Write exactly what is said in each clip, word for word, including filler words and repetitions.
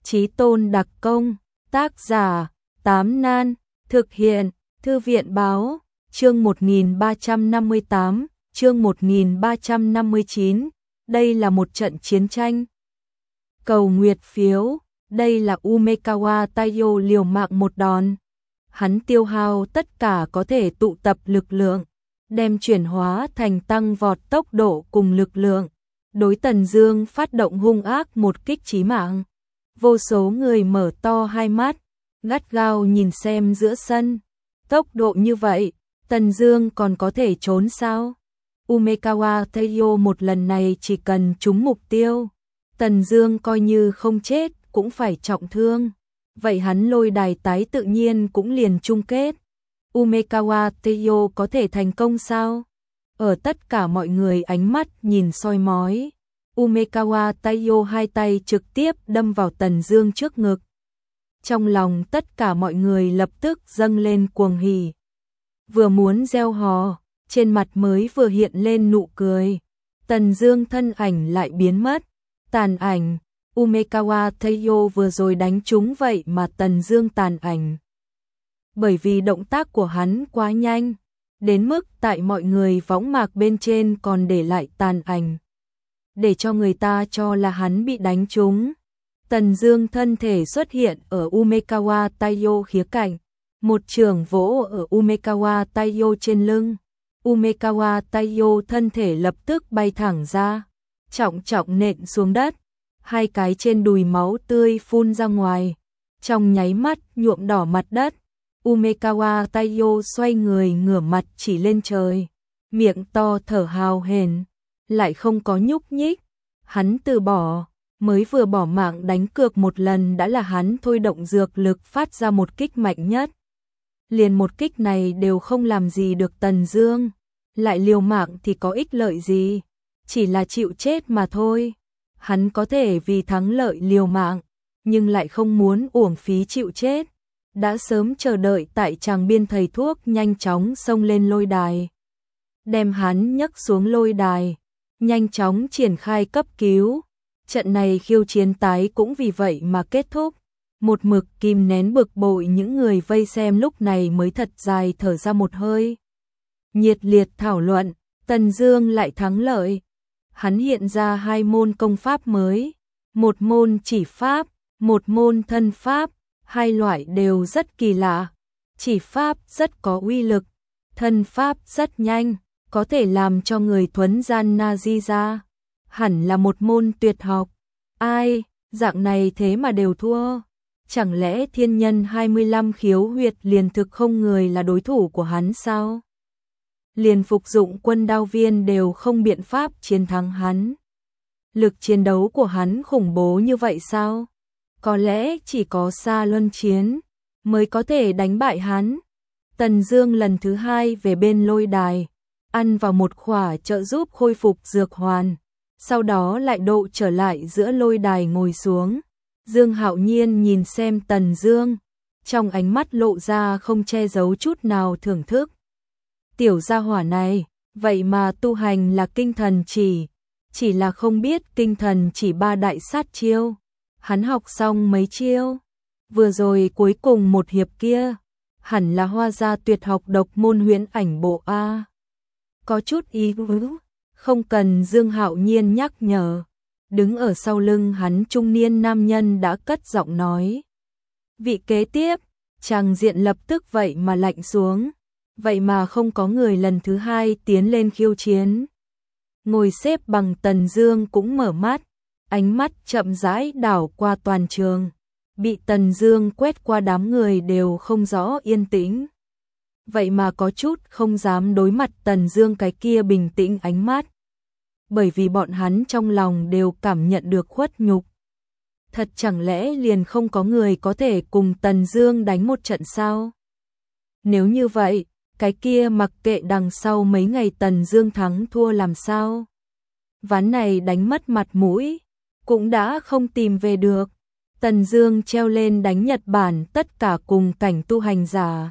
Chí Tôn đặc công, tác giả, Tám Nan, thực hiện, Thư viện báo, chương một nghìn ba trăm năm mươi tám, chương một nghìn ba trăm năm mươi chín, đây là một trận chiến tranh. Cầu nguyệt phiếu, đây là Umekawa Taiyo liều mạng một đòn. Hắn tiêu hao tất cả có thể tụ tập lực lượng, đem chuyển hóa thành tăng vọt tốc độ cùng lực lượng. Đối Tần Dương phát động hung ác một kích chí mạng. Vô số người mở to hai mắt, gắt gao nhìn xem giữa sân. Tốc độ như vậy, Tần Dương còn có thể trốn sao? Umekawa Taiyo một lần này chỉ cần trúng mục tiêu, Tần Dương coi như không chết cũng phải trọng thương. Vậy hắn lôi đài tái tự nhiên cũng liền chung kết. Umekawa Taiyo có thể thành công sao? Ở tất cả mọi người ánh mắt nhìn soi mói, Umekawa Taiyo hai tay trực tiếp đâm vào Tần Dương trước ngực. Trong lòng tất cả mọi người lập tức dâng lên cuồng hỉ. Vừa muốn reo hò, trên mặt mới vừa hiện lên nụ cười. Tần Dương thân ảnh lại biến mất. Tàn ảnh, Umekawa Taiyo vừa rồi đánh trúng vậy mà Tần Dương tàn ảnh. Bởi vì động tác của hắn quá nhanh, đến mức tại mọi người võng mạc bên trên còn để lại tàn ảnh, để cho người ta cho là hắn bị đánh trúng. Tần Dương thân thể xuất hiện ở Umekawa Taiyo khía cạnh, một chưởng vỗ ở Umekawa Taiyo trên lưng. Umekawa Taiyo thân thể lập tức bay thẳng ra, trọng trọng nện xuống đất, hai cái trên đùi máu tươi phun ra ngoài, trong nháy mắt nhuộm đỏ mặt đất. Umekawa Taiyo xoay người ngửa mặt chỉ lên trời, miệng to thở hào hển, lại không có nhúc nhích. Hắn từ bỏ, mới vừa bỏ mạng đánh cược một lần đã là hắn thôi động dược lực phát ra một kích mạnh nhất. Liền một kích này đều không làm gì được Tần Dương, lại liều mạng thì có ích lợi gì, chỉ là chịu chết mà thôi. Hắn có thể vì thắng lợi liều mạng, nhưng lại không muốn uổng phí chịu chết. Đã sớm chờ đợi tại tràng biên thầy thuốc nhanh chóng xông lên lôi đài, đem hắn nhấc xuống lôi đài, nhanh chóng triển khai cấp cứu. Trận này khiêu chiến tái cũng vì vậy mà kết thúc. Một mực kìm nén bực bội những người vây xem lúc này mới thật dài thở ra một hơi. Nhiệt liệt thảo luận, Tần Dương lại thắng lợi. Hắn hiện ra hai môn công pháp mới, một môn chỉ pháp, một môn thân pháp. Hai loại đều rất kỳ lạ. Chỉ pháp rất có uy lực, thân pháp rất nhanh, có thể làm cho người thuấn gian na di ra. Hẳn là một môn tuyệt học. Ai, dạng này thế mà đều thua. Chẳng lẽ thiên nhân hai mươi lăm khiếu huyệt liền thực không người là đối thủ của hắn sao? Liền phục dụng quân đao viên đều không biện pháp chiến thắng hắn. Lực chiến đấu của hắn khủng bố như vậy sao? Có lẽ chỉ có Sa Luân Chiến mới có thể đánh bại hắn. Tần Dương lần thứ hai về bên lôi đài, ăn vào một khỏa trợ giúp khôi phục dược hoàn, sau đó lại độ trở lại giữa lôi đài ngồi xuống. Dương Hạo Nhiên nhìn xem Tần Dương, trong ánh mắt lộ ra không che giấu chút nào thưởng thức. Tiểu gia hỏa này, vậy mà tu hành là kinh thần chỉ, chỉ là không biết kinh thần chỉ ba đại sát chiêu. Hắn học xong mấy chiêu, vừa rồi cuối cùng một hiệp kia, hẳn là hoa gia tuyệt học độc môn huyễn ảnh bộ A. Có chút ý vứ, không cần Dương Hạo Nhiên nhắc nhở. Đứng ở sau lưng hắn trung niên nam nhân đã cất giọng nói. Vị kế tiếp, tràng diện lập tức vậy mà lạnh xuống, vậy mà không có người lần thứ hai tiến lên khiêu chiến. Ngồi xếp bằng Tần Dương cũng mở mắt. Ánh mắt chậm rãi đảo qua toàn trường, bị Tần Dương quét qua đám người đều không rõ yên tĩnh. Vậy mà có chút không dám đối mặt Tần Dương cái kia bình tĩnh ánh mắt. Bởi vì bọn hắn trong lòng đều cảm nhận được khuất nhục. Thật chẳng lẽ liền không có người có thể cùng Tần Dương đánh một trận sao? Nếu như vậy, cái kia mặc kệ đằng sau mấy ngày Tần Dương thắng thua làm sao? Ván này đánh mất mặt mũi, cũng đã không tìm về được. Tần Dương treo lên đánh Nhật Bản tất cả cùng cảnh tu hành giả.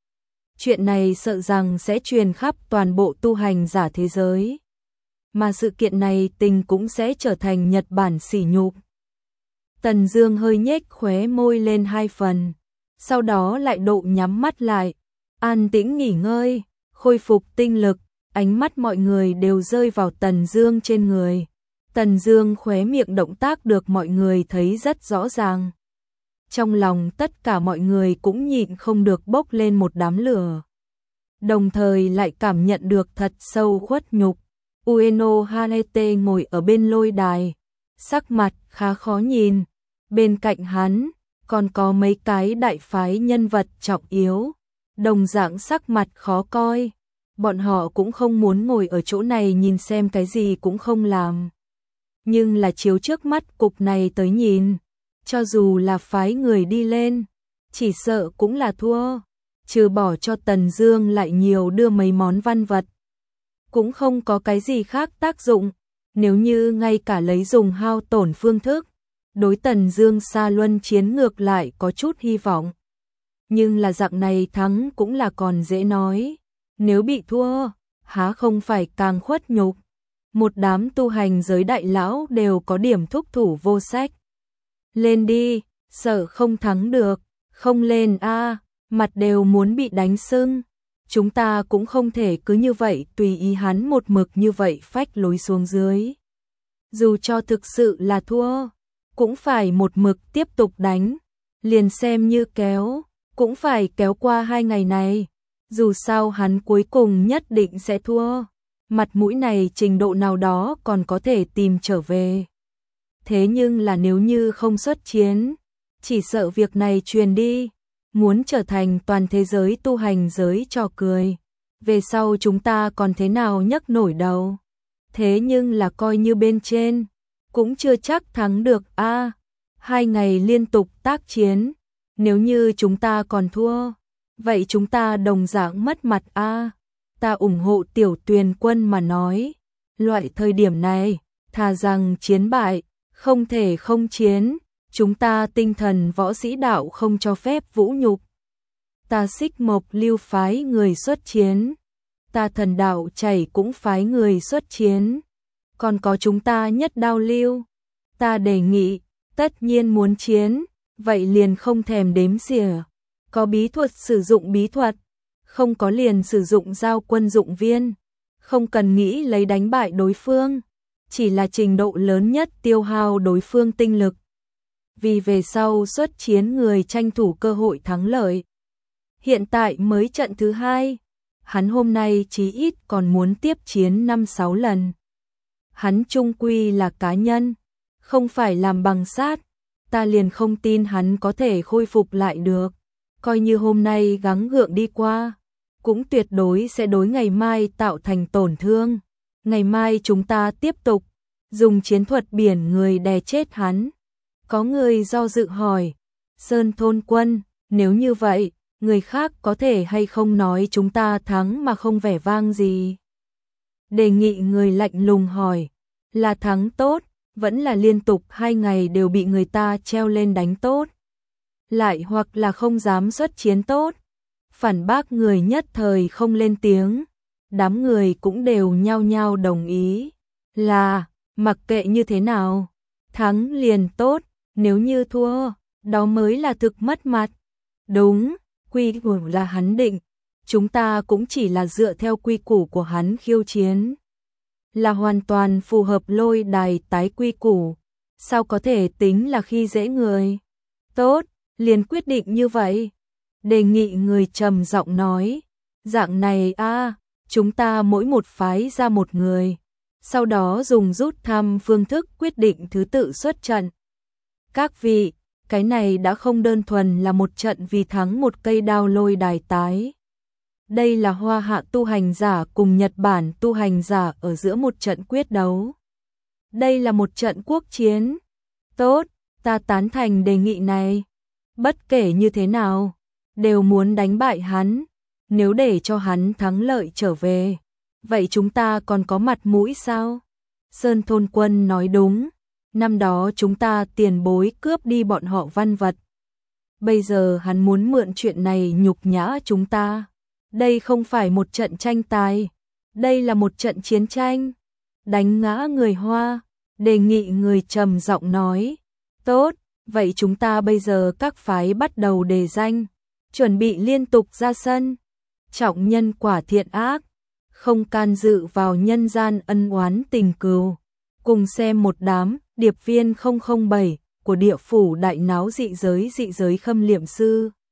Chuyện này sợ rằng sẽ truyền khắp toàn bộ tu hành giả thế giới. Mà sự kiện này tình cũng sẽ trở thành Nhật Bản sỉ nhục. Tần Dương hơi nhếch khóe môi lên hai phần, sau đó lại độ nhắm mắt lại, an tĩnh nghỉ ngơi, khôi phục tinh lực, ánh mắt mọi người đều rơi vào Tần Dương trên người. Tần Dương khóe miệng động tác được mọi người thấy rất rõ ràng. Trong lòng tất cả mọi người cũng nhịn không được bốc lên một đám lửa. Đồng thời lại cảm nhận được thật sâu khuất nhục. Ueno Hanete ngồi ở bên lôi đài, sắc mặt khá khó nhìn. Bên cạnh hắn còn có mấy cái đại phái nhân vật trọng yếu, đồng dạng sắc mặt khó coi. Bọn họ cũng không muốn ngồi ở chỗ này nhìn xem cái gì cũng không làm. Nhưng là chiếu trước mắt cục này tới nhìn, cho dù là phái người đi lên, chỉ sợ cũng là thua, trừ bỏ cho Tần Dương lại nhiều đưa mấy món văn vật. Cũng không có cái gì khác tác dụng, nếu như ngay cả lấy dùng hao tổn phương thức, đối Tần Dương xa luân chiến ngược lại có chút hy vọng. Nhưng là dạng này thắng cũng là còn dễ nói, nếu bị thua, há không phải càng khuất nhục. Một đám tu hành giới đại lão đều có điểm thúc thủ vô sách. Lên đi, sợ không thắng được, không lên a, mặt đều muốn bị đánh sưng. Chúng ta cũng không thể cứ như vậy tùy ý hắn một mực như vậy phách lối xuống dưới. Dù cho thực sự là thua, cũng phải một mực tiếp tục đánh, liền xem như kéo, cũng phải kéo qua hai ngày này. Dù sao hắn cuối cùng nhất định sẽ thua, mặt mũi này trình độ nào đó còn có thể tìm trở về. Thế nhưng là nếu như không xuất chiến, chỉ sợ việc này truyền đi, muốn trở thành toàn thế giới tu hành giới trò cười. Về sau chúng ta còn thế nào nhấc nổi đầu. Thế nhưng là coi như bên trên, cũng chưa chắc thắng được a. Hai ngày liên tục tác chiến, nếu như chúng ta còn thua, vậy chúng ta đồng dạng mất mặt a. Ta ủng hộ Tiểu Tuyền Quân mà nói, loại thời điểm này, thà rằng chiến bại, không thể không chiến, chúng ta tinh thần võ sĩ đạo không cho phép vũ nhục. Ta Xích Mộc Lưu phái người xuất chiến, ta Thần Đạo Chảy cũng phái người xuất chiến, còn có chúng ta Nhất Đao Lưu, ta đề nghị, tất nhiên muốn chiến, vậy liền không thèm đếm xỉa, có bí thuật sử dụng bí thuật, không có liền sử dụng giao quân dụng viên, không cần nghĩ lấy đánh bại đối phương, chỉ là trình độ lớn nhất tiêu hao đối phương tinh lực. Vì về sau xuất chiến người tranh thủ cơ hội thắng lợi. Hiện tại mới trận thứ hai, hắn hôm nay chí ít còn muốn tiếp chiến năm sáu lần. Hắn chung quy là cá nhân, không phải làm bằng sát, ta liền không tin hắn có thể khôi phục lại được. Coi như hôm nay gắng gượng đi qua, cũng tuyệt đối sẽ đối ngày mai tạo thành tổn thương. Ngày mai chúng ta tiếp tục dùng chiến thuật biển người đè chết hắn. Có người do dự hỏi, Sơn Thôn Quân, nếu như vậy, người khác có thể hay không nói chúng ta thắng mà không vẻ vang gì? Đề nghị người lạnh lùng hỏi, là thắng tốt, vẫn là liên tục hai ngày đều bị người ta treo lên đánh tốt? Lại hoặc là không dám xuất chiến tốt? Phản bác người nhất thời không lên tiếng, đám người cũng đều nhao nhao đồng ý, là, mặc kệ như thế nào, thắng liền tốt, nếu như thua, đó mới là thực mất mặt. Đúng, quy củ là hắn định, chúng ta cũng chỉ là dựa theo quy củ của hắn khiêu chiến. Là hoàn toàn phù hợp lôi đài tái quy củ, sao có thể tính là khi dễ người. Tốt, liền quyết định như vậy. Đề nghị người trầm giọng nói, dạng này a, chúng ta mỗi một phái ra một người, sau đó dùng rút thăm phương thức quyết định thứ tự xuất trận. Các vị, cái này đã không đơn thuần là một trận vì thắng một cây đao lôi đài tái. Đây là Hoa Hạ tu hành giả cùng Nhật Bản tu hành giả ở giữa một trận quyết đấu. Đây là một trận quốc chiến. Tốt, ta tán thành đề nghị này. Bất kể như thế nào, đều muốn đánh bại hắn. Nếu để cho hắn thắng lợi trở về, vậy chúng ta còn có mặt mũi sao? Sơn Thôn Quân nói đúng. Năm đó chúng ta tiền bối cướp đi bọn họ văn vật. Bây giờ hắn muốn mượn chuyện này nhục nhã chúng ta. Đây không phải một trận tranh tài, đây là một trận chiến tranh. Đánh ngã người Hoa, đề nghị người trầm giọng nói. Tốt, Vậy chúng ta bây giờ các phái bắt đầu đề danh, chuẩn bị liên tục ra sân. Trọng nhân quả thiện ác, không can dự vào nhân gian ân oán tình cừu. Cùng xem một đám điệp viên không không bảy của địa phủ đại náo dị giới dị giới Khâm Liệm Sư.